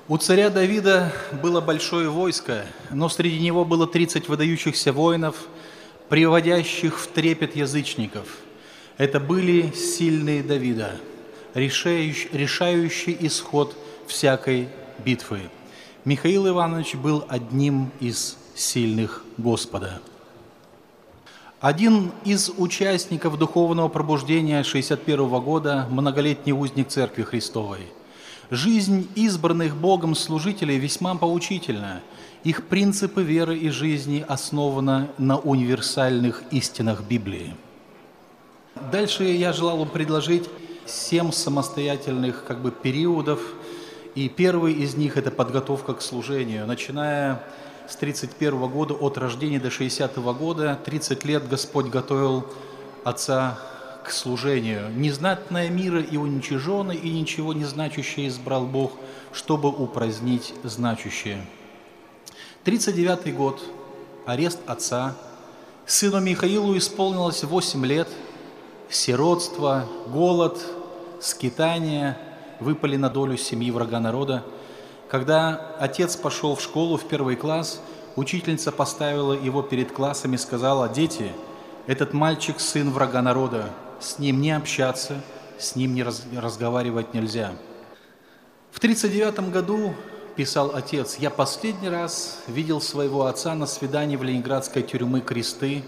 У царя Давида было большое войско, но среди него было 30 выдающихся воинов, приводящих в трепет язычников. Это были сильные Давида, решающий исход всякой битвы. Михаил Иванович был одним из сильных Господа. Один из участников духовного пробуждения 61 года, многолетний узник Церкви Христовой. Жизнь избранных Богом служителей весьма поучительна. Их принципы веры и жизни основаны на универсальных истинах Библии. Дальше я желал вам предложить 7 самостоятельных периодов. И первый из них – это подготовка к служению. Начиная с 31 года, от рождения до 60 года, 30 лет Господь готовил отца к служению. Незнатное мира и уничиженное, и ничего не значащее избрал Бог, чтобы упразднить значащее. 39 год, арест отца. Сыну Михаилу исполнилось 8 лет. Сиротство, голод, скитание выпали на долю семьи врага народа. Когда отец пошел в школу в 1 класс, учительница поставила его перед классом и сказала: «Дети, этот мальчик – сын врага народа, с ним не общаться, с ним не разговаривать нельзя». В 1939 году, писал отец, «Я последний раз видел своего отца на свидании в ленинградской тюрьмы Кресты».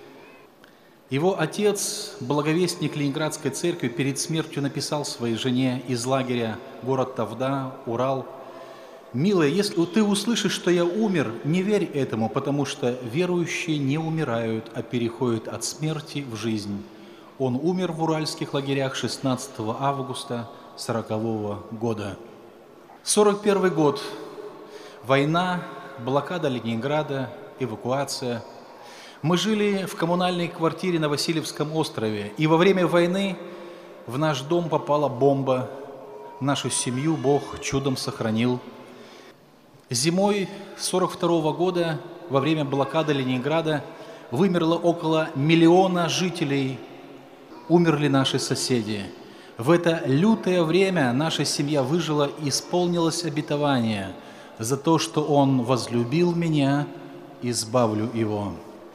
Его отец, благовестник Ленинградской церкви, перед смертью написал своей жене из лагеря город Тавда, Урал: «Милая, если ты услышишь, что я умер, не верь этому, потому что верующие не умирают, а переходят от смерти в жизнь». Он умер в уральских лагерях 16 августа 1940 года. 1941 год. Война, блокада Ленинграда, эвакуация. Мы жили в коммунальной квартире на Васильевском острове, и во время войны в наш дом попала бомба. Нашу семью Бог чудом сохранил. Зимой 1942 года, во время блокады Ленинграда, вымерло около 1 миллиона жителей. Умерли наши соседи. В это лютое время наша семья выжила и исполнилось обетование: за то, что Он возлюбил меня, избавлю его.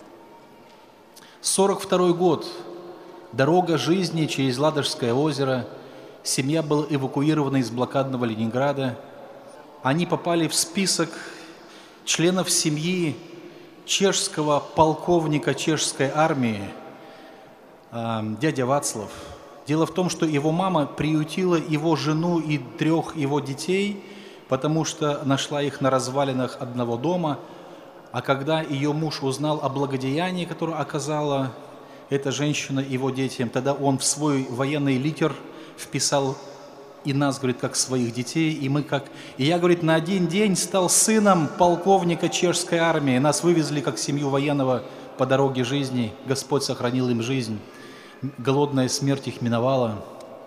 1942 год. Дорога жизни через Ладожское озеро. Семья была эвакуирована из блокадного Ленинграда. Они попали в список членов семьи чешского полковника чешской армии, дядя Вацлав. Дело в том, что его мама приютила его жену и 3 его детей, потому что нашла их на развалинах одного дома. А когда ее муж узнал о благодеянии, которое оказала эта женщина его детям, тогда он в свой военный литер вписал и нас, говорит, как своих детей, И я, говорит, на один день стал сыном полковника чешской армии. Нас вывезли как семью военного по дороге жизни. Господь сохранил им жизнь. Голодная смерть их миновала.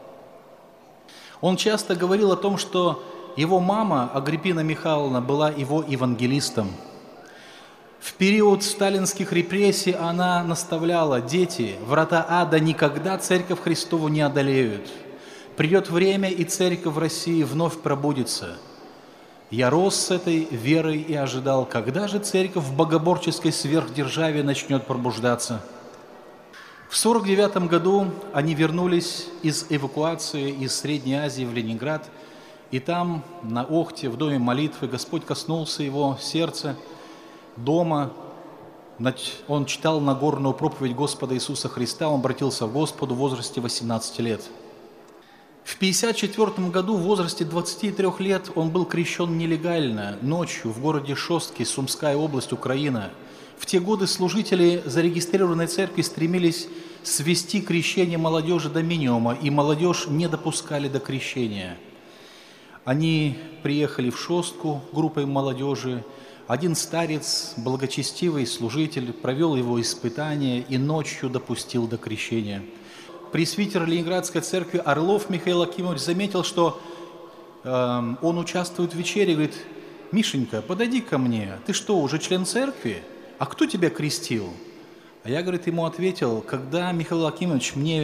Он часто говорил о том, что его мама, Агриппина Михайловна, была его евангелистом. В период сталинских репрессий она наставляла: «Дети, врата ада никогда Церковь Христову не одолеют. Придет время, и Церковь в России вновь пробудится». Я рос с этой верой и ожидал, когда же Церковь в богоборческой сверхдержаве начнет пробуждаться. В 1949 году они вернулись из эвакуации из Средней Азии в Ленинград, и там, на Охте, в доме молитвы, Господь коснулся его сердца. Дома он читал Нагорную проповедь Господа Иисуса Христа, он обратился к Господу в возрасте 18 лет. В 1954 году, в возрасте 23 лет, он был крещен нелегально, ночью, в городе Шостки, Сумская область, Украина. В те годы служители зарегистрированной церкви стремились свести крещение молодежи до минимума, и молодежь не допускали до крещения. Они приехали в Шостку группой молодежи. Один старец, благочестивый служитель, провел его испытание и ночью допустил до крещения. Пресвитер Ленинградской церкви Орлов Михаил Акимович заметил, что он участвует в вечере, говорит: «Мишенька, подойди ко мне, ты что, уже член церкви? А кто тебя крестил?» А я, говорит, ему ответил: «Когда Михаил Акимович мне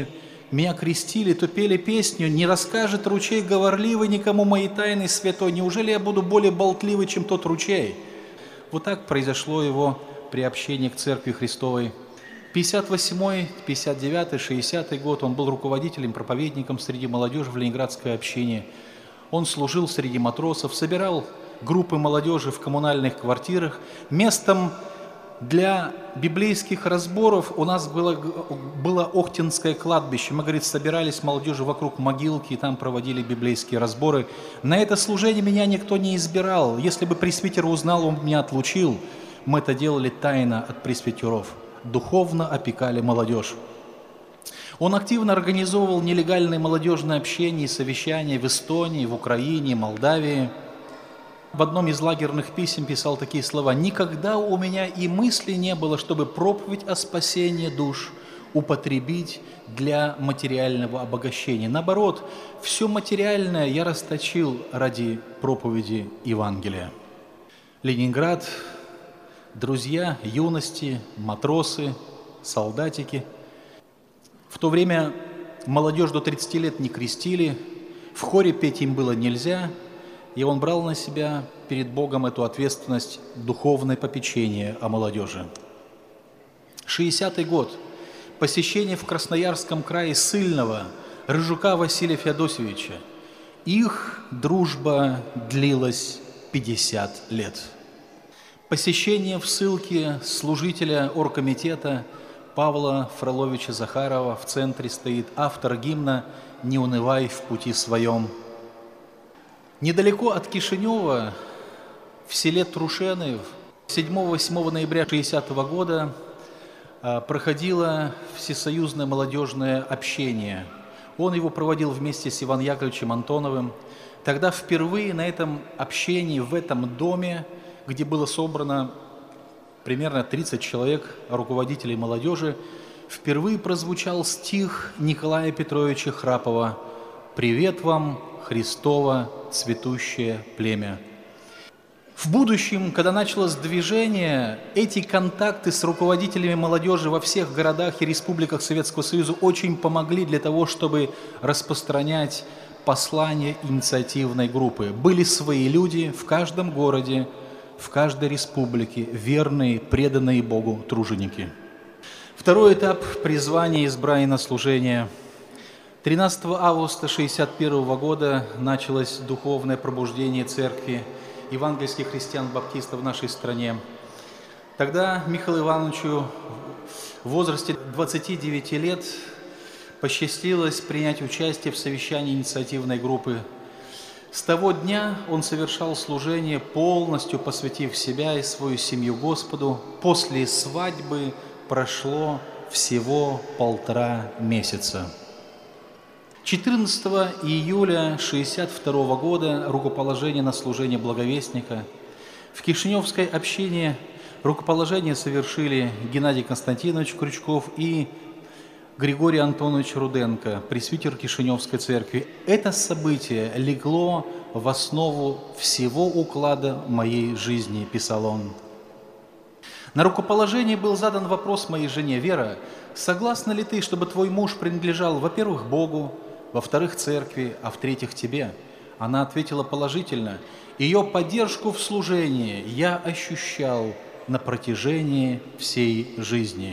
меня крестили, то пели песню: «Не расскажет ручей говорливый никому мои тайны святой, неужели я буду более болтливый, чем тот ручей?» Вот так произошло его приобщение к Церкви Христовой. 58-й, 59-й, 60-й год он был руководителем, проповедником среди молодежи в ленинградской общине. Он служил среди матросов, собирал группы молодежи в коммунальных квартирах. Местом для библейских разборов у нас было Охтинское кладбище. Мы, говорит, собирались молодежи вокруг могилки и там проводили библейские разборы. На это служение меня никто не избирал. Если бы пресвитер узнал, он меня отлучил. Мы это делали тайно от пресвитеров. Духовно опекали молодежь. Он активно организовывал нелегальные молодежные общения и совещания в Эстонии, в Украине, Молдавии. В одном из лагерных писем писал такие слова: «Никогда у меня и мысли не было, чтобы проповедь о спасении душ употребить для материального обогащения. Наоборот, все материальное я расточил ради проповеди Евангелия». Ленинград, друзья юности, матросы, солдатики. В то время молодежь до 30 лет не крестили, в хоре петь им было нельзя, и он брал на себя перед Богом эту ответственность, духовное попечение о молодежи. 60-й год. Посещение в Красноярском крае ссыльного Рыжука Василия Феодосевича. Их дружба длилась 50 лет. Посещение в ссылке служителя оргкомитета Павла Фроловича Захарова. В центре стоит автор гимна «Не унывай в пути своем». Недалеко от Кишинева, в селе Трушены, 7-8 ноября 60 года проходило всесоюзное молодежное общение. Он его проводил вместе с Иваном Яковлевичем Антоновым. Тогда впервые на этом общении, в этом доме, где было собрано примерно 30 человек, руководителей молодежи, впервые прозвучал стих Николая Петровича Храпова «Привет вам, Христово цветущее племя». В будущем, когда началось движение, эти контакты с руководителями молодежи во всех городах и республиках Советского Союза очень помогли для того, чтобы распространять послание инициативной группы. Были свои люди в каждом городе, в каждой республике, верные, преданные Богу труженики. Второй этап призвания и избрания на служение. 13 августа 1961 года началось духовное пробуждение церкви евангельских христиан-баптистов в нашей стране. Тогда Михаилу Ивановичу в возрасте 29 лет посчастливилось принять участие в совещании инициативной группы. С того дня он совершал служение, полностью посвятив себя и свою семью Господу. После свадьбы прошло всего 1,5 месяца. 14 июля 1962 года рукоположение на служение благовестника. В Кишиневской общине рукоположение совершили Геннадий Константинович Крючков и Григорий Антонович Руденко, пресвитер Кишиневской церкви. Это событие легло в основу всего уклада моей жизни, писал он. На рукоположении был задан вопрос моей жене: «Вера, согласна ли ты, чтобы твой муж принадлежал, во-первых, Богу, во-вторых, церкви, а в-третьих, тебе?» Она ответила положительно. Ее поддержку в служении я ощущал на протяжении всей жизни.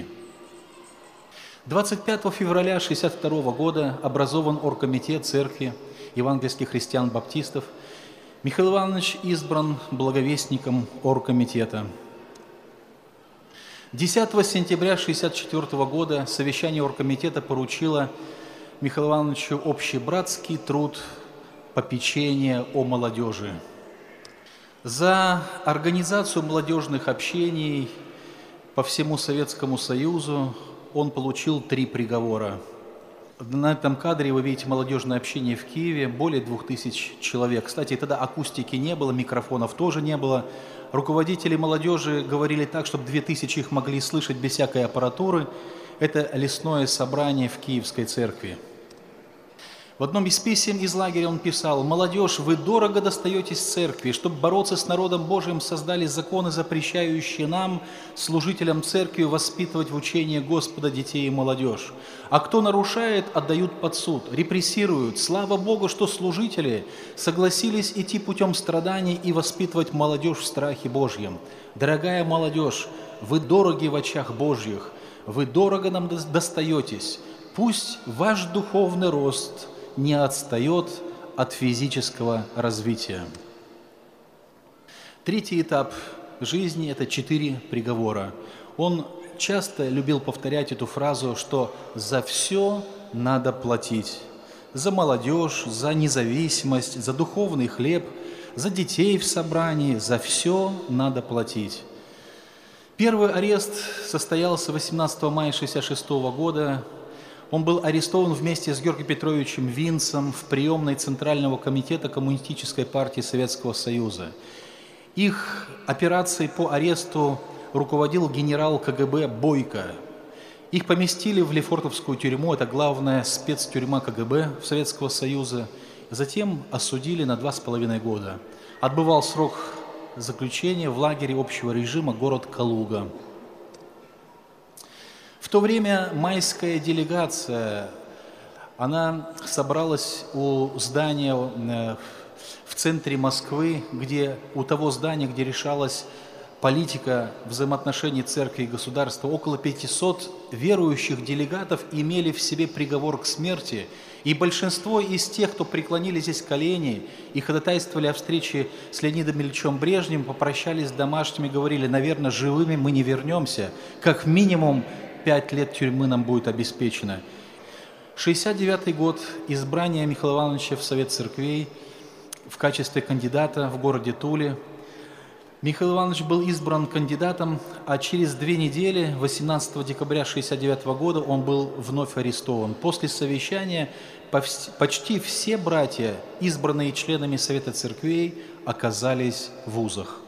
25 февраля 1962 года образован оргкомитет церкви евангельских христиан-баптистов. Михаил Иванович избран благовестником оргкомитета. 10 сентября 1964 года совещание оргкомитета поручило Михаилу Ивановичу общебратский труд попечения о молодежи. За организацию молодежных общений по всему Советскому Союзу он получил 3 приговора. На этом кадре вы видите молодежное общение в Киеве, более 2000 человек. Кстати, тогда акустики не было, микрофонов тоже не было. Руководители молодежи говорили так, чтобы 2000 их могли слышать без всякой аппаратуры. Это лесное собрание в Киевской церкви. В одном из писем из лагеря он писал: «Молодежь, вы дорого достаетесь церкви, чтобы бороться с народом Божиим, создали законы, запрещающие нам, служителям церкви, воспитывать в учении Господа детей и молодежь. А кто нарушает, отдают под суд, репрессируют. Слава Богу, что служители согласились идти путем страданий и воспитывать молодежь в страхе Божьем. Дорогая молодежь, вы дороги в очах Божьих, вы дорого нам достаетесь. Пусть ваш духовный рост не отстает от физического развития». Третий этап жизни – это 4 приговора. Он часто любил повторять эту фразу, что за все надо платить. За молодежь, за независимость, за духовный хлеб, за детей в собрании, за все надо платить. Первый арест состоялся 18 мая 1966 года. Он был арестован вместе с Георгием Петровичем Винцем в приемной Центрального комитета Коммунистической партии Советского Союза. Их операцией по аресту руководил генерал КГБ Бойко. Их поместили в Лефортовскую тюрьму, это главная спецтюрьма КГБ Советского Союза. Затем осудили на 2,5 года. Отбывал срок заключения в лагере общего режима город Калуга. В то время майская делегация, она собралась у здания в центре Москвы, у того здания, где решалась политика взаимоотношений церкви и государства. Около 500 верующих делегатов имели в себе приговор к смерти, и большинство из тех, кто преклонили здесь колени и ходатайствовали о встрече с Леонидом Ильичем Брежневым, попрощались с домашними, говорили: наверное, живыми мы не вернемся, как минимум 5 лет тюрьмы нам будет обеспечено. 1969 год, избрание Михаила Ивановича в Совет Церквей в качестве кандидата в городе Туле. Михаил Иванович был избран кандидатом, а через 2 недели, 18 декабря 1969 года, он был вновь арестован. После совещания почти все братья, избранные членами Совета Церквей, оказались в вузах.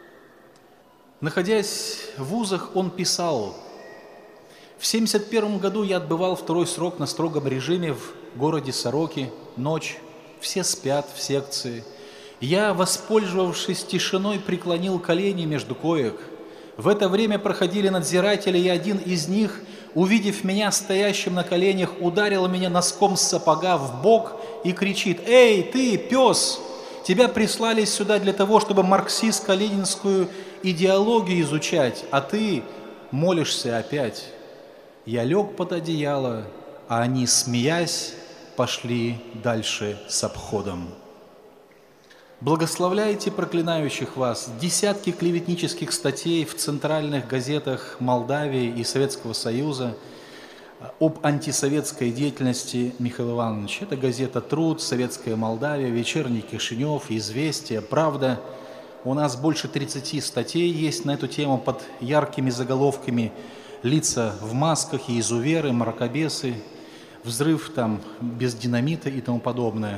Находясь в вузах, он писал: «В 1971 году я отбывал 2-й срок на строгом режиме в городе Сороки, ночь, все спят в секции. Я, воспользовавшись тишиной, преклонил колени между коек. В это время проходили надзиратели, и один из них, увидев меня стоящим на коленях, ударил меня носком сапога в бок и кричит: «Эй, ты, пес! Тебя прислали сюда для того, чтобы марксистско-ленинскую идеологию изучать, а ты молишься опять». Я лег под одеяло, а они, смеясь, пошли дальше с обходом. Благословляйте проклинающих вас. Десятки клеветнических статей в центральных газетах Молдавии и Советского Союза об антисоветской деятельности Михаила Ивановича. Это газета «Труд», «Советская Молдавия», «Вечерний Кишинев», «Известия», «Правда». У нас больше 30 статей есть на эту тему под яркими заголовками: «Лица в масках», и «Изуверы», «Мракобесы», «Взрыв там без динамита» и тому подобное.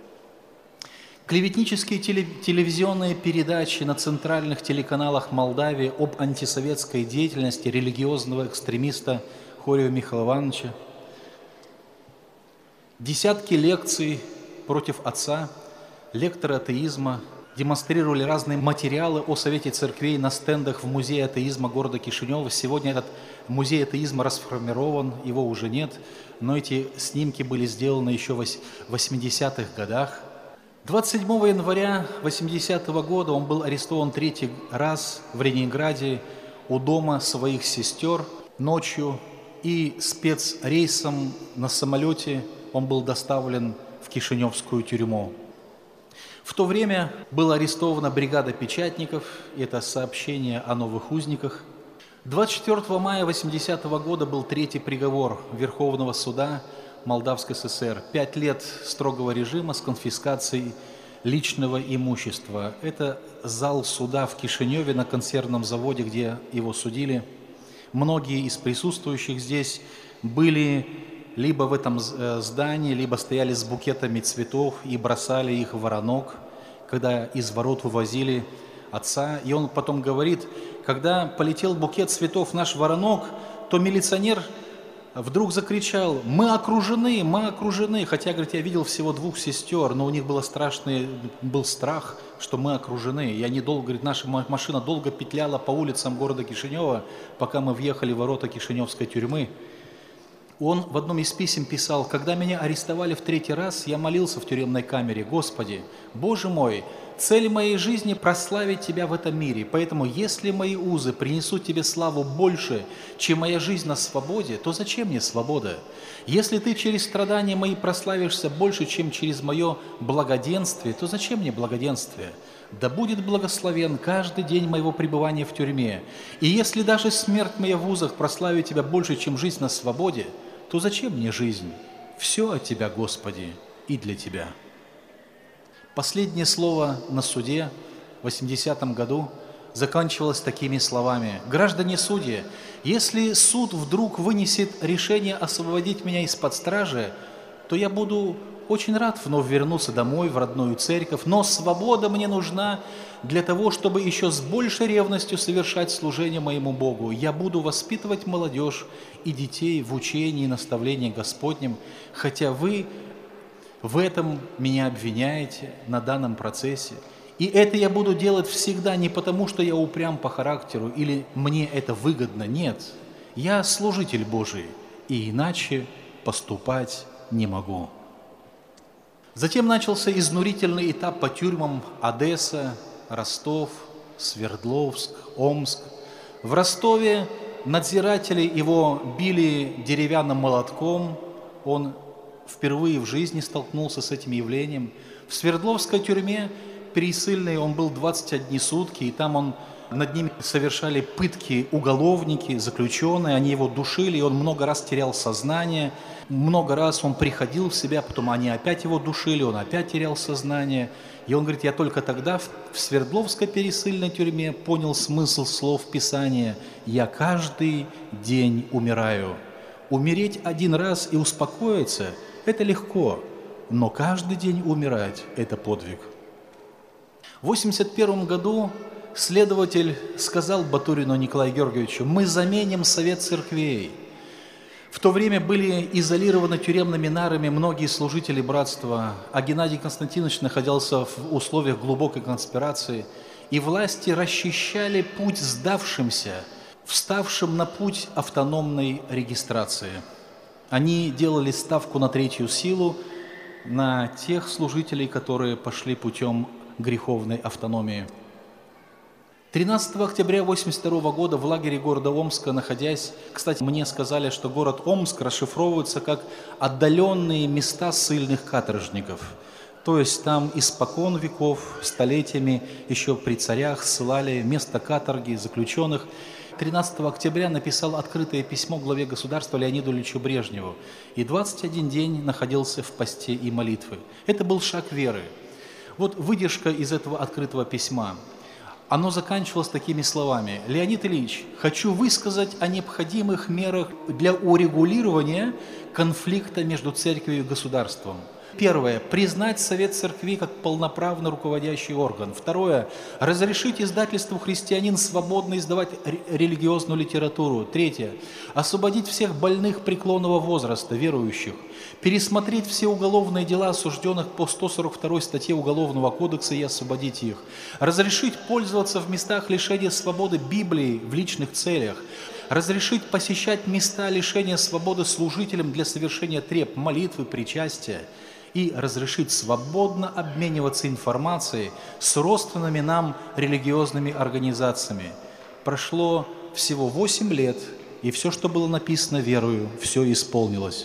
Клеветнические телевизионные передачи на центральных телеканалах Молдавии об антисоветской деятельности религиозного экстремиста Хорио Михаила Ивановича. Десятки лекций против отца, лекторы атеизма, демонстрировали разные материалы о Совете Церквей на стендах в Музее атеизма города Кишинева. Сегодня этот музей атеизма расформирован, его уже нет, но эти снимки были сделаны еще в 80-х годах. 27 января 80-го года он был арестован 3-й раз в Ленинграде у дома своих сестер ночью, и спецрейсом на самолете он был доставлен в Кишиневскую тюрьму. В то время была арестована бригада печатников, это сообщение о новых узниках. 24 мая 80-го года был 3-й приговор Верховного суда Молдавской ССР. 5 лет строгого режима с конфискацией личного имущества. Это зал суда в Кишиневе на консервном заводе, где его судили. Многие из присутствующих здесь были либо в этом здании, либо стояли с букетами цветов и бросали их в воронок, когда из ворот вывозили отца. И он потом говорит: когда полетел букет цветов в наш воронок, то милиционер вдруг закричал: мы окружены, мы окружены. Хотя, говорит, я видел всего 2 сестер, но у них был страх, что мы окружены. И они долго, говорит, наша машина долго петляла по улицам города Кишинева, пока мы въехали в ворота Кишиневской тюрьмы. Он в одном из писем писал: когда меня арестовали в 3-й раз, я молился в тюремной камере: Господи, Боже мой, цель моей жизни – прославить Тебя в этом мире. Поэтому, если мои узы принесут Тебе славу больше, чем моя жизнь на свободе, то зачем мне свобода? Если Ты через страдания мои прославишься больше, чем через мое благоденствие, то зачем мне благоденствие? Да будет благословен каждый день моего пребывания в тюрьме. И если даже смерть моя в узах прославит Тебя больше, чем жизнь на свободе, то зачем мне жизнь? Все от Тебя, Господи, и для Тебя. Последнее слово на суде в 80-м году заканчивалось такими словами: «Граждане судьи, если суд вдруг вынесет решение освободить меня из-под стражи, то я буду очень рад вновь вернуться домой, в родную церковь, но свобода мне нужна для того, чтобы еще с большей ревностью совершать служение моему Богу. Я буду воспитывать молодежь и детей в учении и наставлении Господнем, хотя вы в этом меня обвиняете на данном процессе. И это я буду делать всегда не потому, что я упрям по характеру или мне это выгодно. Нет, я служитель Божий, и иначе поступать не могу». Затем начался изнурительный этап по тюрьмам Одесса, Ростов, Свердловск, Омск. В Ростове надзиратели его били деревянным молотком, он впервые в жизни столкнулся с этим явлением. В Свердловской тюрьме пересыльной он был 21 сутки, и там над ним совершали пытки уголовники, заключенные, они его душили, и он много раз терял сознание, много раз он приходил в себя, потом они опять его душили, он опять терял сознание. И он говорит: я только тогда в Свердловской пересыльной тюрьме понял смысл слов Писания: «Я каждый день умираю». Умереть один раз и успокоиться – это легко, но каждый день умирать – это подвиг. В 1981 году следователь сказал Батурину Николаю Георгиевичу: мы заменим Совет Церквей. В то время были изолированы тюремными нарами многие служители братства, а Геннадий Константинович находился в условиях глубокой конспирации, и власти расчищали путь сдавшимся, вставшим на путь автономной регистрации. Они делали ставку на 3-ю силу, на тех служителей, которые пошли путем греховной автономии. 13 октября 1982 года в лагере города Омска, находясь, кстати, мне сказали, что город Омск расшифровывается как «отдаленные места ссыльных каторжников». То есть там испокон веков, столетиями, еще при царях ссылали место каторги заключенных. 13 октября написал открытое письмо главе государства Леониду Ильичу Брежневу и 21 день находился в посте и молитве. Это был шаг веры. Вот выдержка из этого открытого письма. Оно заканчивалось такими словами: «Леонид Ильич, хочу высказать о необходимых мерах для урегулирования конфликта между церковью и государством. Первое. Признать Совет Церкви как полноправный руководящий орган. Второе. Разрешить издательству «Христианин» свободно издавать религиозную литературу. Третье. Освободить всех больных преклонного возраста, верующих. Пересмотреть все уголовные дела осужденных по 142 статье Уголовного кодекса и освободить их. Разрешить пользоваться в местах лишения свободы Библией в личных целях. Разрешить посещать места лишения свободы служителям для совершения треб, молитвы, причастия. И разрешить свободно обмениваться информацией с родственными нам религиозными организациями». Прошло всего 8 лет, и все, что было написано верою, все исполнилось.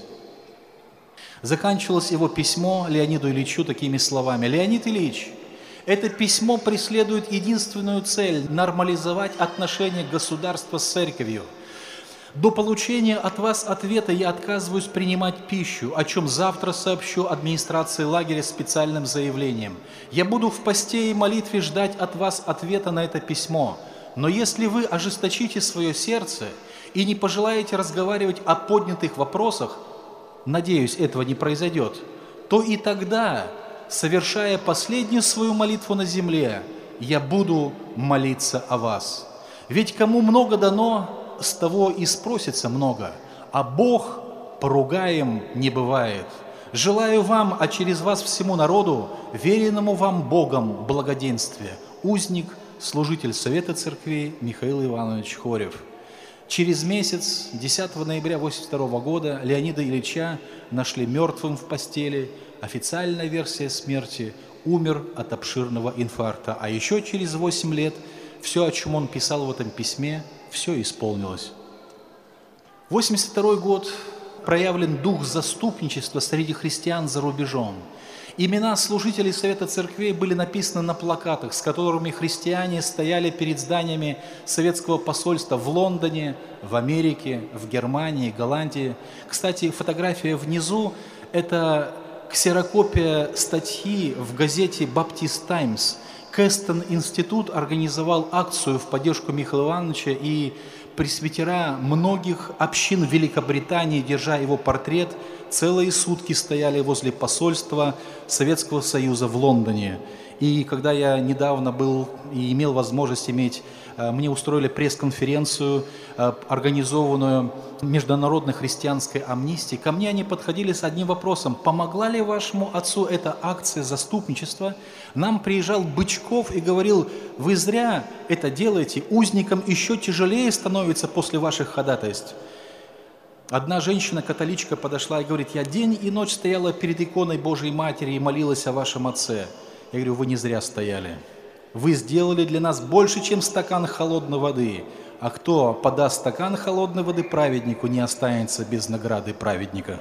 Заканчивалось его письмо Леониду Ильичу такими словами: «Леонид Ильич, это письмо преследует единственную цель – нормализовать отношения государства с церковью. До получения от вас ответа я отказываюсь принимать пищу, о чем завтра сообщу администрации лагеря специальным заявлением. Я буду в посте и молитве ждать от вас ответа на это письмо. Но если вы ожесточите свое сердце и не пожелаете разговаривать о поднятых вопросах, надеюсь, этого не произойдет, то и тогда, совершая последнюю свою молитву на земле, я буду молиться о вас. Ведь кому много дано, с того и спросится много, а Бог поругаем не бывает. Желаю вам, а через вас всему народу, веренному вам Богом благоденствия. Узник, служитель Совета Церквей Михаил Иванович Хорев. Через месяц, 10 ноября 1982 года, Леонида Ильича нашли мертвым в постели. Официальная версия смерти – умер от обширного инфаркта. А еще через 8 лет все, о чем он писал в этом письме, все исполнилось. 1982 год проявлен дух заступничества среди христиан за рубежом. Имена служителей Совета Церквей были написаны на плакатах, с которыми христиане стояли перед зданиями советского посольства в Лондоне, в Америке, в Германии, Голландии. Кстати, фотография внизу – это ксерокопия статьи в газете «Баптист Таймс». Кэстон Институт организовал акцию в поддержку Михаила Ивановича, и пресвитера многих общин Великобритании, держа его портрет, целые сутки стояли возле посольства Советского Союза в Лондоне. И когда я недавно был и имел возможность мне устроили пресс-конференцию, организованную Международной христианской амнистией, ко мне они подходили с одним вопросом: помогла ли вашему отцу эта акция заступничества? Нам приезжал Бычков и говорил: вы зря это делаете, узникам еще тяжелее становится после ваших ходатайств. Одна женщина-католичка подошла и говорит: я день и ночь стояла перед иконой Божьей Матери и молилась о вашем отце. Я говорю: вы не зря стояли. Вы сделали для нас больше, чем стакан холодной воды. А кто подаст стакан холодной воды праведнику, не останется без награды праведника.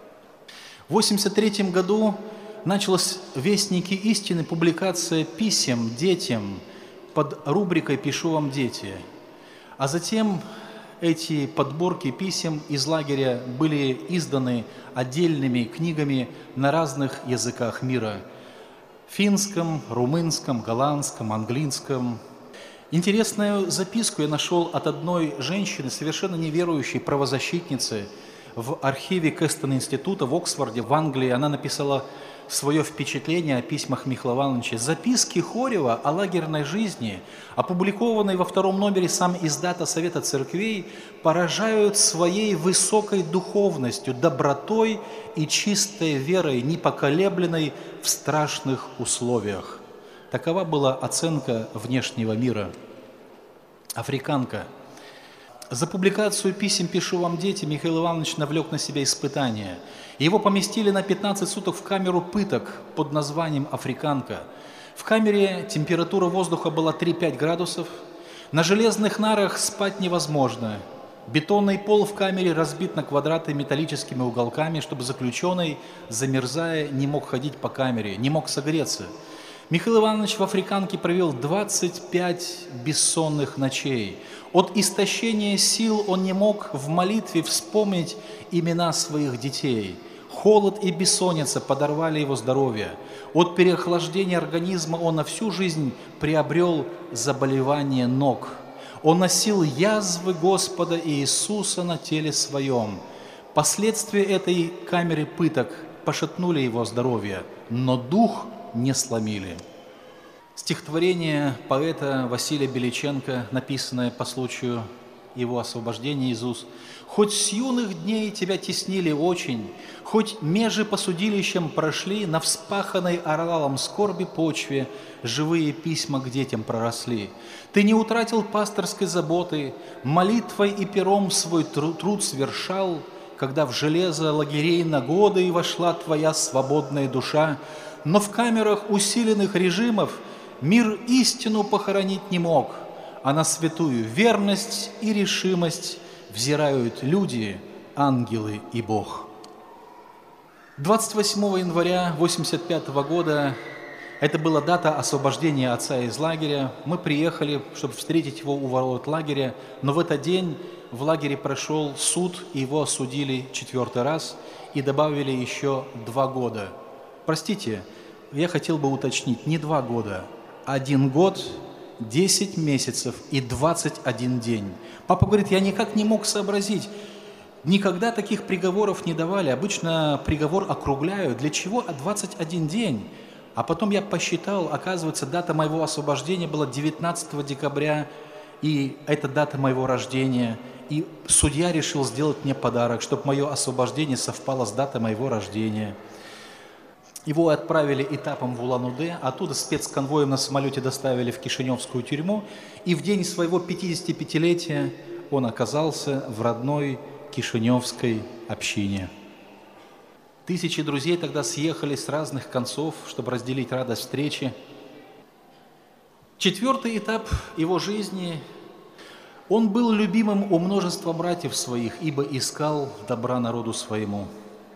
В 1983 году началась в «Вестнике истины» публикация писем детям под рубрикой «Пишу вам, дети». А затем эти подборки писем из лагеря были изданы отдельными книгами на разных языках мира: финском, румынском, голландском, английском. Интересную записку я нашел от одной женщины, совершенно неверующей правозащитницы, в архиве Кэстон Института в Оксфорде, в Англии. Она написала свое впечатление о письмах Михаила Ивановича. Записки Хорева о лагерной жизни, опубликованные во втором номере сам издата Совета Церквей, поражают своей высокой духовностью, добротой и чистой верой, непоколебленной в страшных условиях. Такова была оценка внешнего мира. Африканка. За публикацию писем «Пишу вам, дети» Михаил Иванович навлек на себя испытания. Его поместили на 15 суток в камеру пыток под названием «Африканка». В камере температура воздуха была 3-5 градусов. На железных нарах спать невозможно. Бетонный пол в камере разбит на квадраты металлическими уголками, чтобы заключенный, замерзая, не мог ходить по камере, не мог согреться. Михаил Иванович в Африканке провел 25 бессонных ночей. От истощения сил он не мог в молитве вспомнить имена своих детей. Холод и бессонница подорвали его здоровье. От переохлаждения организма он на всю жизнь приобрел заболевание ног. Он носил язвы Господа Иисуса на теле своем. Последствия этой камеры пыток пошатнули его здоровье, но дух не сломили. Стихотворение поэта Василия Беличенко, написанное по случаю его освобождения из уз: «Хоть с юных дней тебя теснили очень, хоть межи по судилищам прошли, на вспаханной орлалом скорби почве живые письма к детям проросли. Ты не утратил пасторской заботы, молитвой и пером свой труд совершал, когда в железо лагерей на годы вошла твоя свободная душа, но в камерах усиленных режимов мир истину похоронить не мог, а на святую верность и решимость взирают люди, ангелы и Бог». 28 января 1985 года, это была дата освобождения отца из лагеря, мы приехали, чтобы встретить его у ворот лагеря, но в этот день в лагере прошел суд, и его осудили 4-й раз и добавили еще 2 года. Простите, я хотел бы уточнить, не 2 года, 1 год, 10 месяцев и 21 день. Папа говорит: я никак не мог сообразить, никогда таких приговоров не давали, обычно приговор округляют, для чего 21 день? А потом я посчитал, оказывается, дата моего освобождения была 19 декабря, и это дата моего рождения, и судья решил сделать мне подарок, чтобы мое освобождение совпало с датой моего рождения. Его отправили этапом в Улан-Удэ, оттуда спецконвоем на самолете доставили в Кишиневскую тюрьму, и в день своего 55-летия он оказался в родной Кишиневской общине. Тысячи друзей тогда съехались с разных концов, чтобы разделить радость встречи. Четвертый этап его жизни. Он был любимым у множества братьев своих, ибо искал добра народу своему.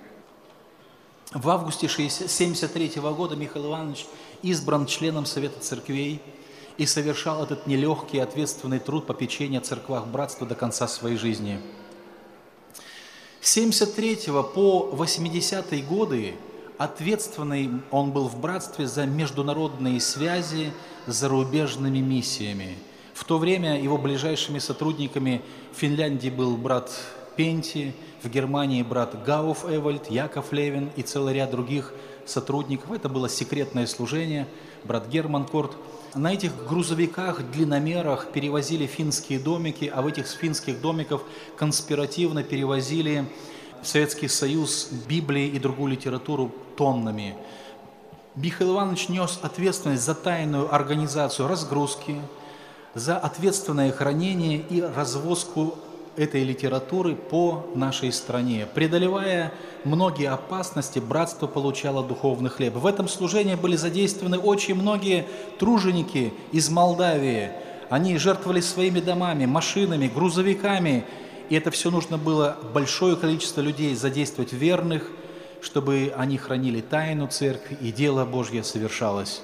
В августе 1973 года Михаил Иванович избран членом Совета Церквей и совершал этот нелегкий и ответственный труд попечения о церквах братства до конца своей жизни. С 1973 по 80-е годы ответственный он был в братстве за международные связи с зарубежными миссиями. В то время его ближайшими сотрудниками в Финляндии был брат Пенти, в Германии брат Гауф Эвальд, Яков Левин и целый ряд других сотрудников. Это было секретное служение, брат Герман Корт. На этих грузовиках-длинномерах перевозили финские домики, а в этих финских домиках конспиративно перевозили в Советский Союз Библии и другую литературу тоннами. Михаил Иванович нес ответственность за тайную организацию разгрузки, за ответственное хранение и развозку этой литературы по нашей стране. Преодолевая многие опасности, братство получало духовный хлеб. В этом служении были задействованы очень многие труженики из Молдавии. Они жертвовали своими домами, машинами, грузовиками. И это все нужно было большое количество людей задействовать верных, чтобы они хранили тайну церкви, и дело Божье совершалось.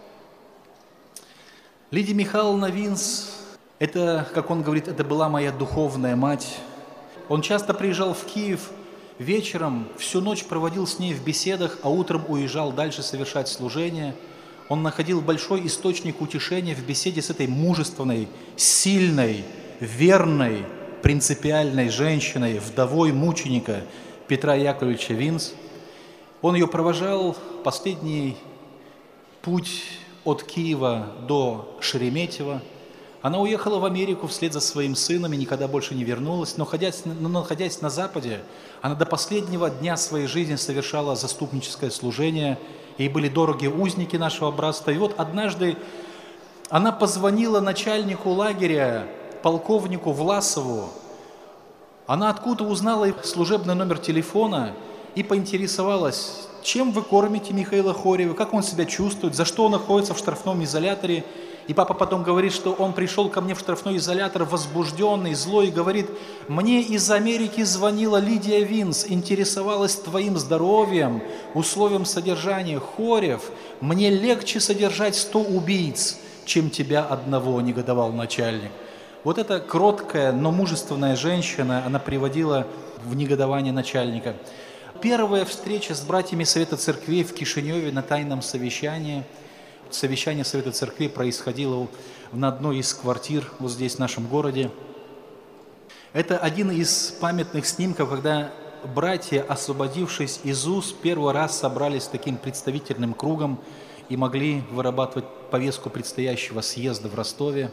Лидия Михайловна Винс, это, как он говорит, это была моя духовная мать. Он часто приезжал в Киев вечером, всю ночь проводил с ней в беседах, а утром уезжал дальше совершать служение. Он находил большой источник утешения в беседе с этой мужественной, сильной, верной, принципиальной женщиной, вдовой мученика Петра Яковлевича Винс. Он ее провожал последний путь от Киева до Шереметьево. Она уехала в Америку вслед за своим сыном и никогда больше не вернулась, но находясь на Западе, она до последнего дня своей жизни совершала заступническое служение, ей были дороги узники нашего братства. И вот однажды она позвонила начальнику лагеря, полковнику Власову. Она откуда узнала служебный номер телефона и поинтересовалась, чем вы кормите Михаила Хорьева, как он себя чувствует, за что он находится в штрафном изоляторе. И папа потом говорит, что он пришел ко мне в штрафной изолятор возбужденный, злой, и говорит: мне из Америки звонила Лидия Винс, интересовалась твоим здоровьем, условием содержания. Хорьев, мне легче содержать 100 убийц, чем тебя одного, негодовал начальник. Вот эта кроткая, но мужественная женщина, она приводила в негодование начальника. Первая встреча с братьями Совета Церквей в Кишиневе на тайном совещании. Совещание Совета Церквей происходило на одной из квартир вот здесь, в нашем городе. Это один из памятных снимков, когда братья, освободившись из уз, первый раз собрались таким представительным кругом и могли вырабатывать повестку предстоящего съезда в Ростове.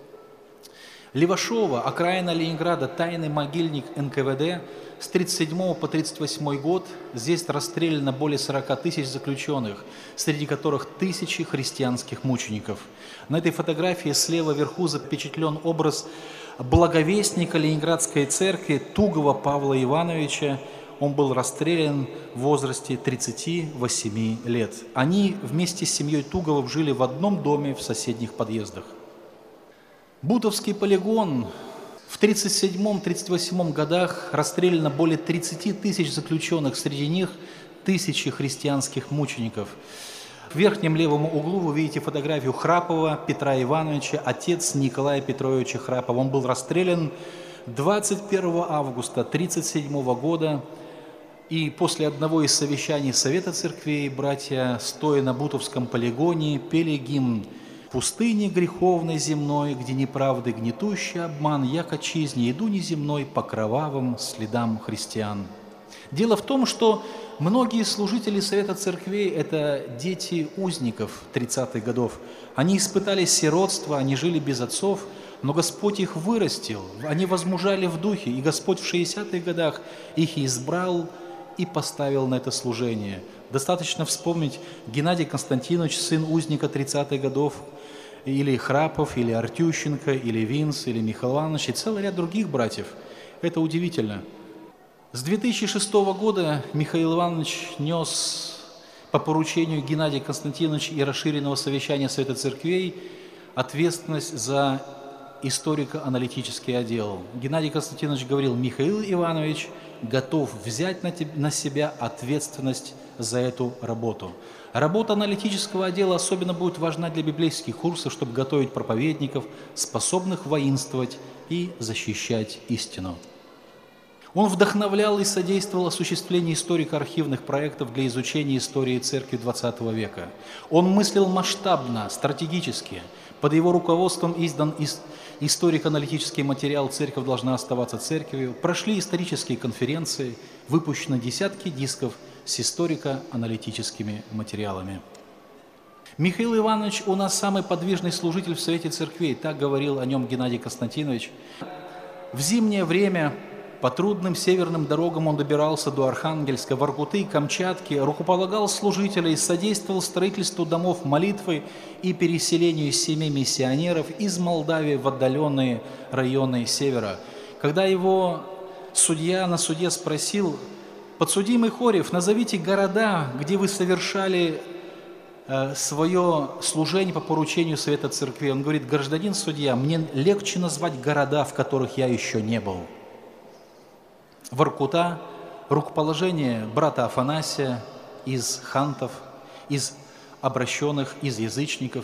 Левашова, окраина Ленинграда, тайный могильник НКВД. С 1937 по 1938 год здесь расстреляно более 40 тысяч заключенных, среди которых тысячи христианских мучеников. На этой фотографии слева вверху запечатлен образ благовестника Ленинградской церкви Тугова Павла Ивановича. Он был расстрелян в возрасте 38 лет. Они вместе с семьей Туговых жили в одном доме в соседних подъездах. Бутовский полигон. В 1937-1938 годах расстреляно более 30 тысяч заключенных, среди них тысячи христианских мучеников. В верхнем левом углу вы видите фотографию Храпова Петра Ивановича, отец Николая Петровича Храпова. Он был расстрелян 21 августа 1937 года. И после одного из совещаний Совета Церквей братья, стоя на Бутовском полигоне, пели гимн: «Пустыне греховной земной, где неправды гнетущий обман, як отчизне иду неземной по кровавым следам христиан». Дело в том, что многие служители Совета Церквей – это дети узников 30-х годов. Они испытали сиротство, они жили без отцов, но Господь их вырастил, они возмужали в духе, и Господь в 60-х годах их избрал и поставил на это служение. Достаточно вспомнить Геннадий Константинович, сын узника 30-х годов, или Храпов, или Артющенко, или Винс, или Михаил Иванович, и целый ряд других братьев. Это удивительно. С 2006 года Михаил Иванович нес по поручению Геннадия Константиновича и расширенного совещания Совета Церквей ответственность за историко-аналитический отдел. Геннадий Константинович говорил: Михаил Иванович готов взять на себя ответственность за эту работу. Работа аналитического отдела особенно будет важна для библейских курсов, чтобы готовить проповедников, способных воинствовать и защищать истину. Он вдохновлял и содействовал осуществлению историко-архивных проектов для изучения истории Церкви XX века. Он мыслил масштабно, стратегически. Под его руководством издан историко-аналитический материал «Церковь должна оставаться церковью». Прошли исторические конференции, выпущены десятки дисков с историко-аналитическими материалами. Михаил Иванович у нас самый подвижный служитель в Совете Церквей, так говорил о нем Геннадий Константинович. В зимнее время по трудным северным дорогам он добирался до Архангельска, Воркуты, Камчатки, рукополагал служителей, содействовал строительству домов молитвы и переселению семей миссионеров из Молдавии в отдаленные районы севера. Когда его судья на суде спросил: «Подсудимый Хорев, назовите города, где вы совершали свое служение по поручению Совета Церкви», он говорит: «Гражданин судья, мне легче назвать города, в которых я еще не был». Воркута, рукоположение брата Афанасия из хантов, из обращенных, из язычников.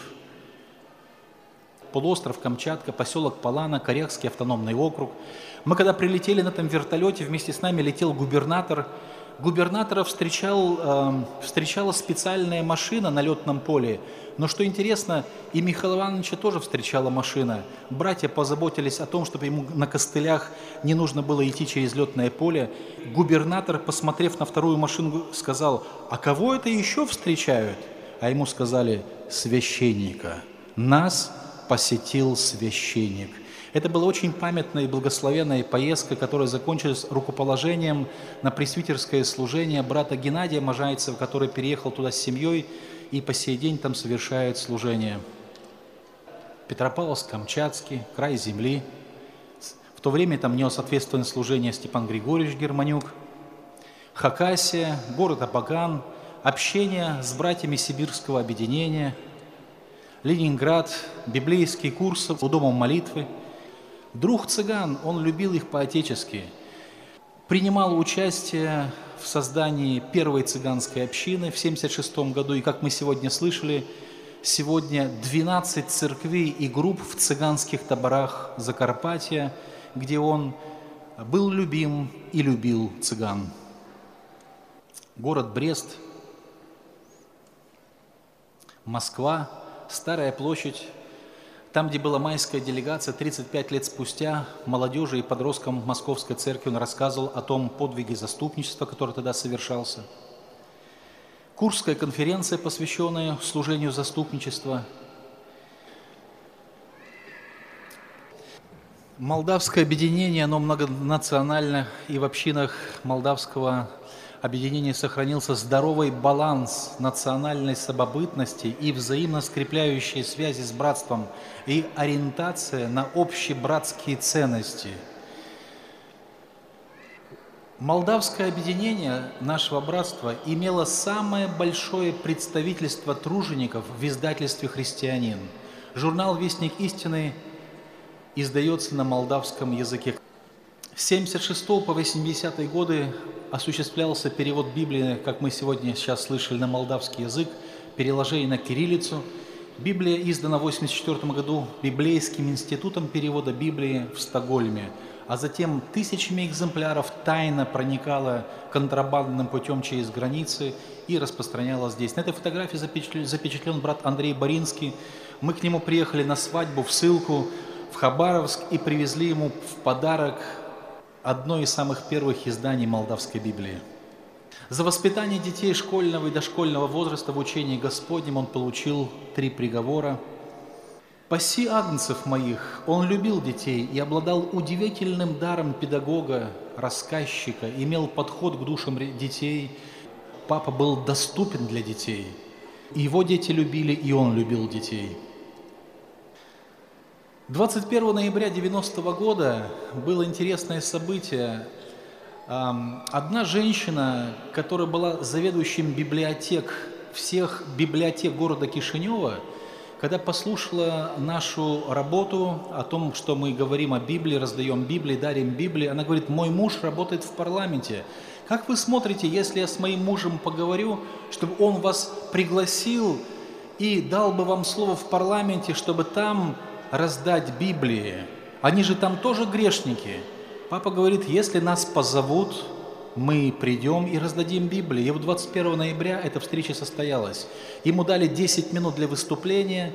Полуостров Камчатка, поселок Палана, Корякский автономный округ. Мы когда прилетели на этом вертолете, вместе с нами летел губернатор. Губернатора встречала специальная машина на летном поле. Но что интересно, и Михаила Ивановича тоже встречала машина. Братья позаботились о том, чтобы ему на костылях не нужно было идти через летное поле. Губернатор, посмотрев на вторую машину, сказал: «А кого это еще встречают?» А ему сказали: «Священника. Нас посетил священник». Это была очень памятная и благословенная поездка, которая закончилась рукоположением на пресвитерское служение брата Геннадия Можайцева, который переехал туда с семьей и по сей день там совершает служение. Петропавловск-Камчатский, край земли. В то время там нес ответственное служение Степан Григорьевич Германюк. Хакасия, город Абакан, общение с братьями Сибирского объединения. Ленинград, библейские курсы у Дома молитвы. Друг цыган, он любил их по-отечески. Принимал участие в создании первой цыганской общины в 1976 году. И как мы сегодня слышали, сегодня 12 церквей и групп в цыганских таборах Закарпатья, где он был любим и любил цыган. Город Брест, Москва, Старая площадь. Там, где была майская делегация, 35 лет спустя молодежи и подросткам Московской церкви он рассказывал о том подвиге заступничества, который тогда совершался. Курская конференция, посвященная служению заступничества. Молдавское объединение, оно многонационально, и в общинах молдавского объединения сохранился здоровый баланс национальной самобытности и взаимно скрепляющие связи с братством и ориентация на общебратские ценности. Молдавское объединение нашего братства имело самое большое представительство тружеников в издательстве «Христианин». Журнал «Вестник истины» издается на молдавском языке. С 1976 по 80-е годы осуществлялся перевод Библии, как мы сейчас слышали, на молдавский язык, переложение на кириллицу. Библия издана в 1984 году Библейским институтом перевода Библии в Стокгольме, а затем тысячами экземпляров тайно проникала контрабандным путем через границы и распространялась здесь. На этой фотографии запечатлен брат Андрей Боринский. Мы к нему приехали на свадьбу в ссылку в Хабаровск и привезли ему в подарок одно из самых первых изданий молдавской Библии. За воспитание детей школьного и дошкольного возраста в учении Господнем он получил 3 приговора. «Паси агнцев моих». Он любил детей и обладал удивительным даром педагога, рассказчика, имел подход к душам детей. Папа был доступен для детей. И его дети любили, и он любил детей. 21 ноября 90-го года было интересное событие. Одна женщина, которая была заведующим библиотек, всех библиотек города Кишинева, когда послушала нашу работу о том, что мы говорим о Библии, раздаем Библии, дарим Библии, она говорит: мой муж работает в парламенте. Как вы смотрите, если я с моим мужем поговорю, чтобы он вас пригласил и дал бы вам слово в парламенте, чтобы там раздать Библии? Они же там тоже грешники. Папа говорит: если нас позовут, мы придем и раздадим Библии. И вот 21 ноября эта встреча состоялась. Ему дали 10 минут для выступления.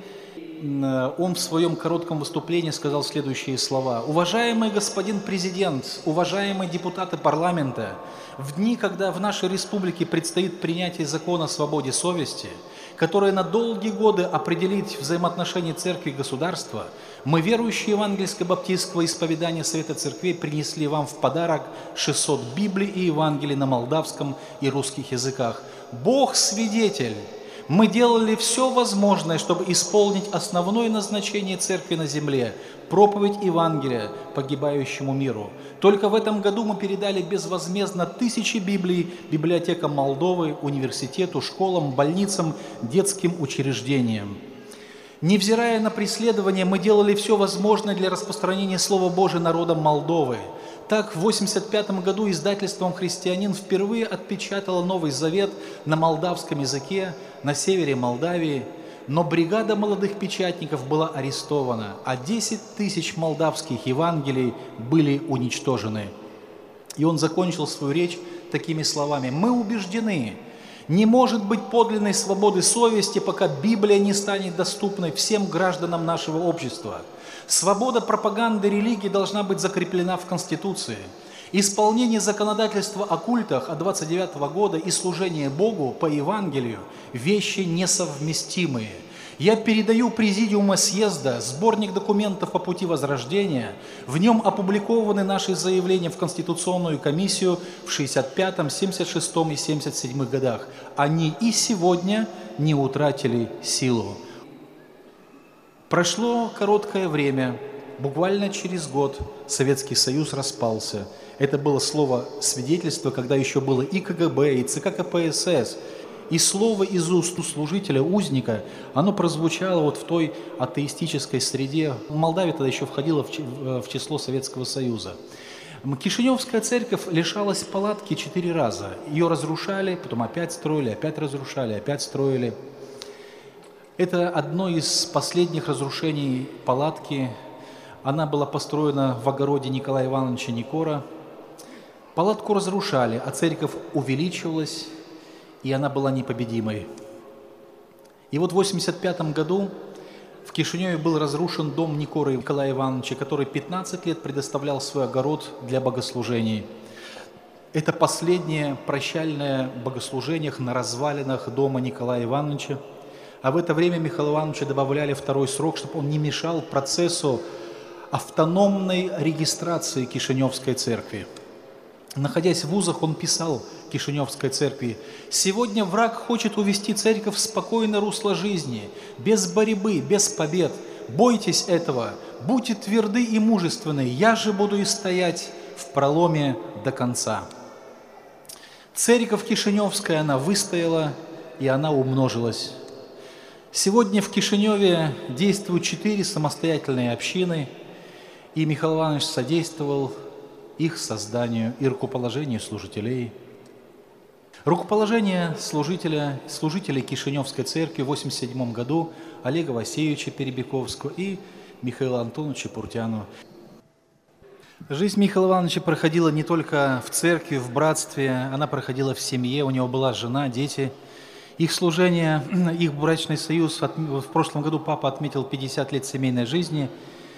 Он в своем коротком выступлении сказал следующие слова. «Уважаемый господин президент, уважаемые депутаты парламента, в дни, когда в нашей республике предстоит принятие закона о свободе совести, которое на долгие годы определит взаимоотношения церкви и государства, мы, верующие Евангельско-баптистского исповедания Совета Церквей, принесли вам в подарок 600 Библий и Евангелий на молдавском и русских языках. Бог свидетель! Мы делали все возможное, чтобы исполнить основное назначение церкви на земле – проповедь Евангелия погибающему миру. Только в этом году мы передали безвозмездно 1000 Библий библиотекам Молдовы, университету, школам, больницам, детским учреждениям. Невзирая на преследование, мы делали все возможное для распространения Слова Божия народам Молдовы. Так, в 1985 году издательством «Христианин» впервые отпечатало Новый Завет на молдавском языке на севере Молдавии, но бригада молодых печатников была арестована, а 10 000 молдавских Евангелий были уничтожены. И он закончил свою речь такими словами: «Мы убеждены, не может быть подлинной свободы совести, пока Библия не станет доступной всем гражданам нашего общества. Свобода пропаганды религии должна быть закреплена в Конституции. Исполнение законодательства о культах от 29 года и служение Богу по Евангелию – вещи несовместимые. Я передаю Президиума съезда сборник документов по пути возрождения. В нем опубликованы наши заявления в Конституционную комиссию в 65-м, 76-м и 77-х годах. Они и сегодня не утратили силу». Прошло короткое время, буквально через год Советский Союз распался. Это было слово свидетельства, когда еще было и КГБ, и ЦК КПСС. И слово из уст служителя, узника, оно прозвучало вот в той атеистической среде. Молдавия тогда еще входила в число Советского Союза. Кишиневская церковь лишалась палатки 4 раза. Ее разрушали, потом опять строили, опять разрушали, опять строили. Это одно из последних разрушений палатки. Она была построена в огороде Николая Ивановича Никора. Палатку разрушали, а церковь увеличивалась, и она была непобедимой. И вот в 1985 году в Кишиневе был разрушен дом Никора Николая Ивановича, который 15 лет предоставлял свой огород для богослужений. Это последнее прощальное богослужение на развалинах дома Николая Ивановича. А в это время Михаилу Ивановичу добавляли 2-й срок, чтобы он не мешал процессу автономной регистрации Кишиневской церкви. Находясь в вузах, он писал Кишиневской церкви: «Сегодня враг хочет увести церковь в спокойное русло жизни, без борьбы, без побед. Бойтесь этого, будьте тверды и мужественны, я же буду и стоять в проломе до конца». Церковь Кишиневская, она выстояла, и она умножилась. Сегодня в Кишиневе действуют 4 самостоятельные общины, и Михаил Иванович содействовал их созданию и рукоположению служителей. Рукоположение служителей Кишиневской церкви в 1987 году Олега Васильевича Перебековского и Михаила Антоновича Пуртяну. Жизнь Михаила Ивановича проходила не только в церкви, в братстве, она проходила в семье, у него была жена, дети. Их служение, их брачный союз, в прошлом году папа отметил 50 лет семейной жизни.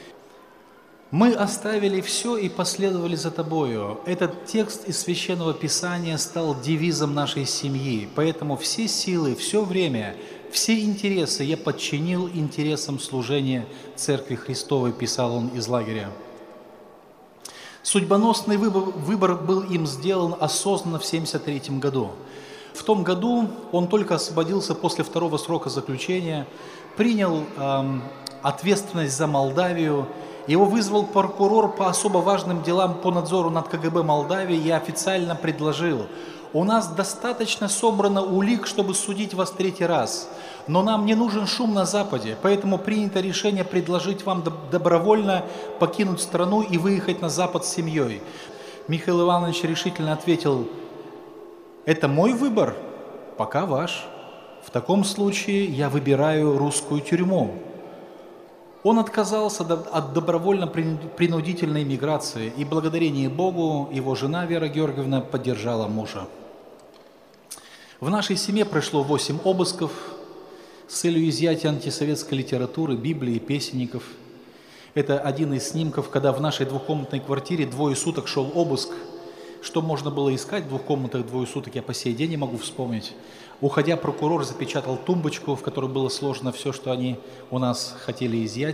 «Мы оставили все и последовали за Тобою». Этот текст из Священного Писания стал девизом нашей семьи, поэтому все силы, все время Все интересы я подчинил интересам служения Церкви Христовой, писал он из лагеря. Судьбоносный выбор был им сделан осознанно в 1973 году. В том году он только освободился после второго срока заключения, принял ответственность за Молдавию. Его вызвал прокурор по особо важным делам по надзору над КГБ Молдавии и официально предложил: у нас достаточно собрано улик, чтобы судить вас третий раз, но нам не нужен шум на Западе, поэтому принято решение предложить вам добровольно покинуть страну и выехать на Запад с семьей. Михаил Иванович решительно ответил: это мой выбор, пока ваш. В таком случае я выбираю русскую тюрьму. Он отказался от добровольно-принудительной миграции, и благодарение Богу его жена Вера Георгиевна поддержала мужа. В нашей семье прошло 8 обысков с целью изъятия антисоветской литературы, Библии, песенников. Это один из снимков, когда в нашей двухкомнатной квартире 2 суток шел обыск. Что можно было искать в 2 комнатах 2 суток, я по сей день не могу вспомнить. Уходя, прокурор запечатал тумбочку, в которой было сложено все, что они у нас хотели изъять.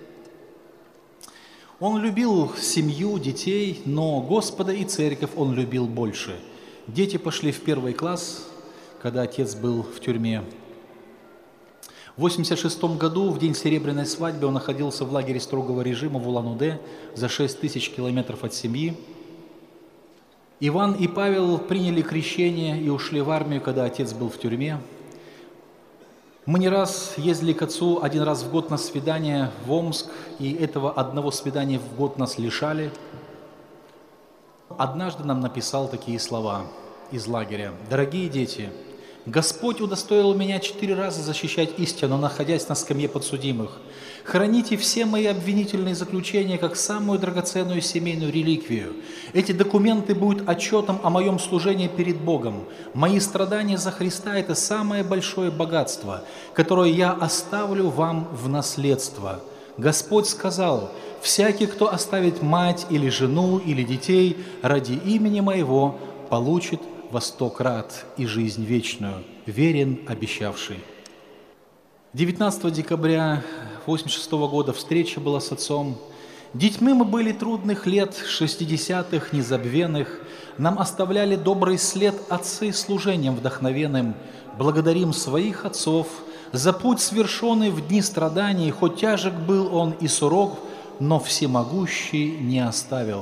Он любил семью, детей, но Господа и церковь он любил больше. Дети пошли в 1 класс, когда отец был в тюрьме. В 1986 году, в день серебряной свадьбы, он находился в лагере строгого режима в Улан-Удэ за 6000 километров от семьи. Иван и Павел приняли крещение и ушли в армию, когда отец был в тюрьме. Мы не раз ездили к отцу 1 раз в год на свидание в Омск, и этого одного свидания в год нас лишали. Однажды нам написал такие слова из лагеря: «Дорогие дети, Господь удостоил меня 4 раза защищать истину, находясь на скамье подсудимых. Храните все мои обвинительные заключения как самую драгоценную семейную реликвию. Эти документы будут отчетом о моем служении перед Богом. Мои страдания за Христа – это самое большое богатство, которое я оставлю вам в наследство. Господь сказал: всякий, кто оставит мать или жену или детей ради имени моего, получит во 100 крат и жизнь вечную, верен обещавший». 19 декабря 1986 года встреча была с отцом. Детьми мы были трудных лет, 60-х, незабвенных. Нам оставляли добрый след отцы служением вдохновенным. Благодарим своих отцов за путь, совершенный в дни страданий, хоть тяжек был он и суров, но всемогущий не оставил.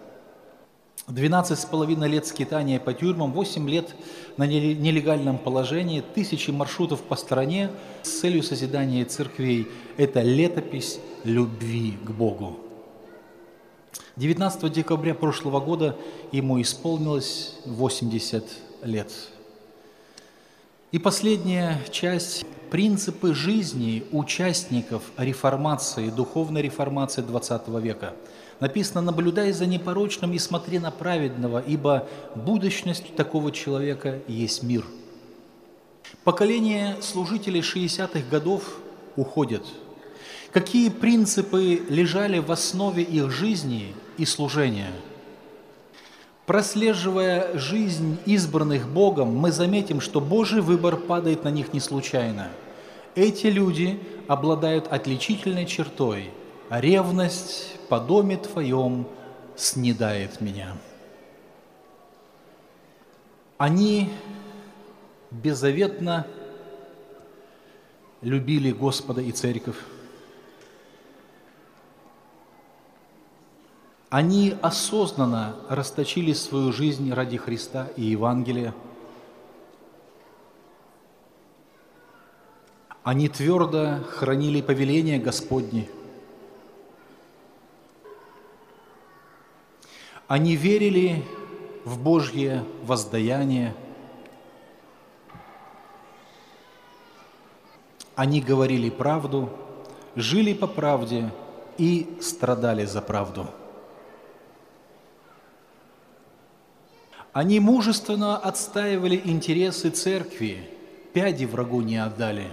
12,5 лет скитания по тюрьмам, 8 лет на нелегальном положении, 1000 маршрутов по стране с целью созидания церквей. Это летопись любви к Богу. 19 декабря прошлого года ему исполнилось 80 лет. И последняя часть – принципы жизни участников реформации, духовной реформации XX века. Написано: «Наблюдай за непорочным и смотри на праведного, ибо будущность такого человека есть мир». Поколение служителей 60-х годов уходит. Какие принципы лежали в основе их жизни и служения? Прослеживая жизнь избранных Богом, мы заметим, что Божий выбор падает на них не случайно. Эти люди обладают отличительной чертой – ревность по доме Твоем снедает меня. Они беззаветно любили Господа и церковь. Они осознанно расточили свою жизнь ради Христа и Евангелия. Они твердо хранили повеления Господни. Они верили в Божье воздаяние. Они говорили правду, жили по правде и страдали за правду. Они мужественно отстаивали интересы церкви, пяди врагу не отдали.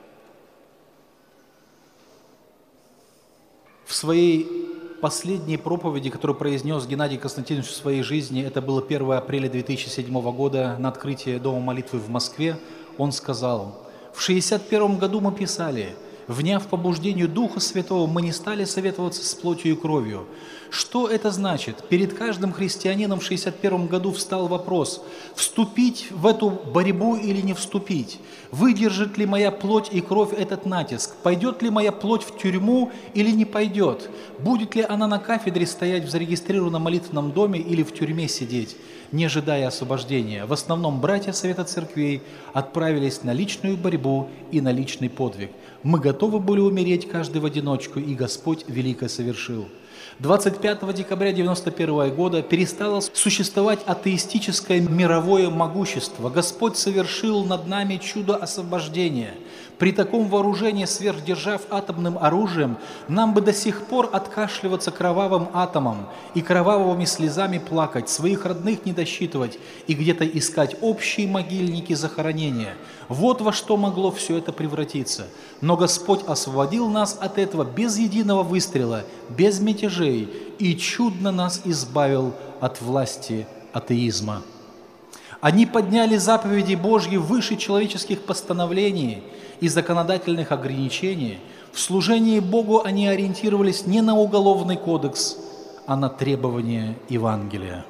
В своей последней проповеди, которую произнес Геннадий Константинович в своей жизни, это было 1 апреля 2007 года на открытии Дома молитвы в Москве, он сказал: В 61 году мы писали: «Вняв побуждению Духа Святого, мы не стали советоваться с плотью и кровью». Что это значит? Перед каждым христианином в 61 году встал вопрос: вступить в эту борьбу или не вступить? Выдержит ли моя плоть и кровь этот натиск? Пойдет ли моя плоть в тюрьму или не пойдет? Будет ли она на кафедре стоять в зарегистрированном молитвенном доме или в тюрьме сидеть, не ожидая освобождения? В основном братья Совета Церквей отправились на личную борьбу и на личный подвиг. Мы готовы были умереть каждый в одиночку, и Господь великое совершил. 25 декабря 1991 года перестало существовать атеистическое мировое могущество. Господь совершил над нами чудо освобождения. При таком вооружении сверхдержав атомным оружием, нам бы до сих пор откашливаться кровавым атомом и кровавыми слезами плакать, своих родных не досчитывать и где-то искать общие могильники захоронения. Вот во что могло все это превратиться. Но Господь освободил нас от этого без единого выстрела, без мятежей, и чудно нас избавил от власти атеизма. Они подняли заповеди Божьи выше человеческих постановлений и законодательных ограничений. В служении Богу они ориентировались не на уголовный кодекс, а на требования Евангелия.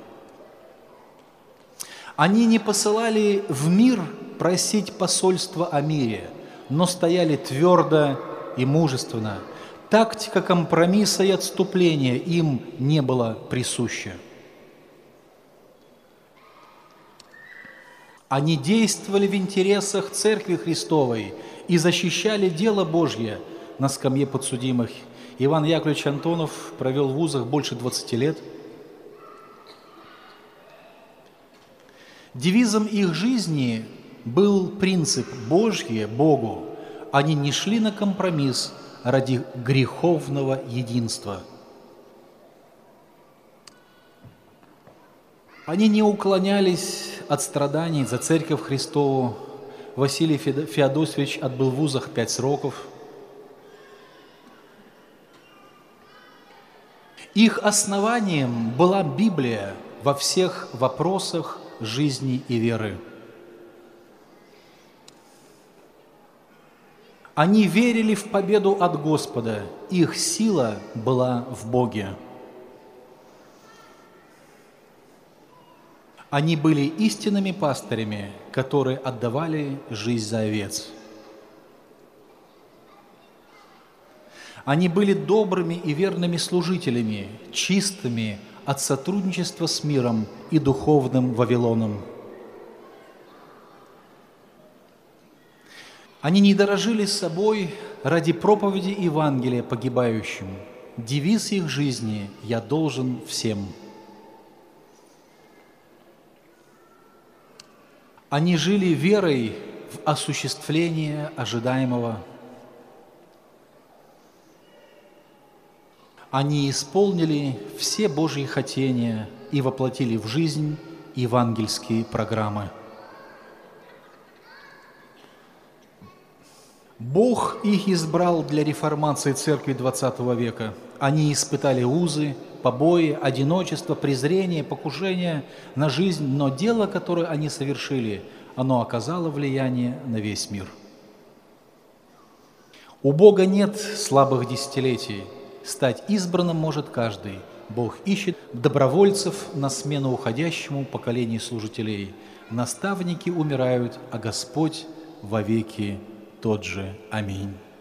Они не посылали в мир просить посольства о мире, но стояли твердо и мужественно. Тактика компромисса и отступления им не была присуща. Они действовали в интересах Церкви Христовой и защищали дело Божье на скамье подсудимых. Иван Яковлевич Антонов провел в вузах больше 20 лет. Девизом их жизни был принцип «Божье Богу». Они не шли на компромисс ради греховного единства. Они не уклонялись от страданий за Церковь Христову. Василий Феодосьевич отбыл в вузах 5 сроков. Их основанием была Библия во всех вопросах жизни и веры. Они верили в победу от Господа, их сила была в Боге. Они были истинными пастырями, которые отдавали жизнь за овец. Они были добрыми и верными служителями, чистыми от сотрудничества с миром и духовным Вавилоном. Они не дорожили собой ради проповеди Евангелия погибающим. Девиз их жизни «Я должен всем». Они жили верой в осуществление ожидаемого. Они исполнили все Божьи хотения и воплотили в жизнь евангельские программы. Бог их избрал для реформации Церкви XX века. Они испытали узы, побои, одиночество, презрение, покушение на жизнь, но дело, которое они совершили, оно оказало влияние на весь мир. У Бога нет слабых десятилетий. Стать избранным может каждый. Бог ищет добровольцев на смену уходящему поколению служителей. Наставники умирают, а Господь вовеки тот же. Аминь.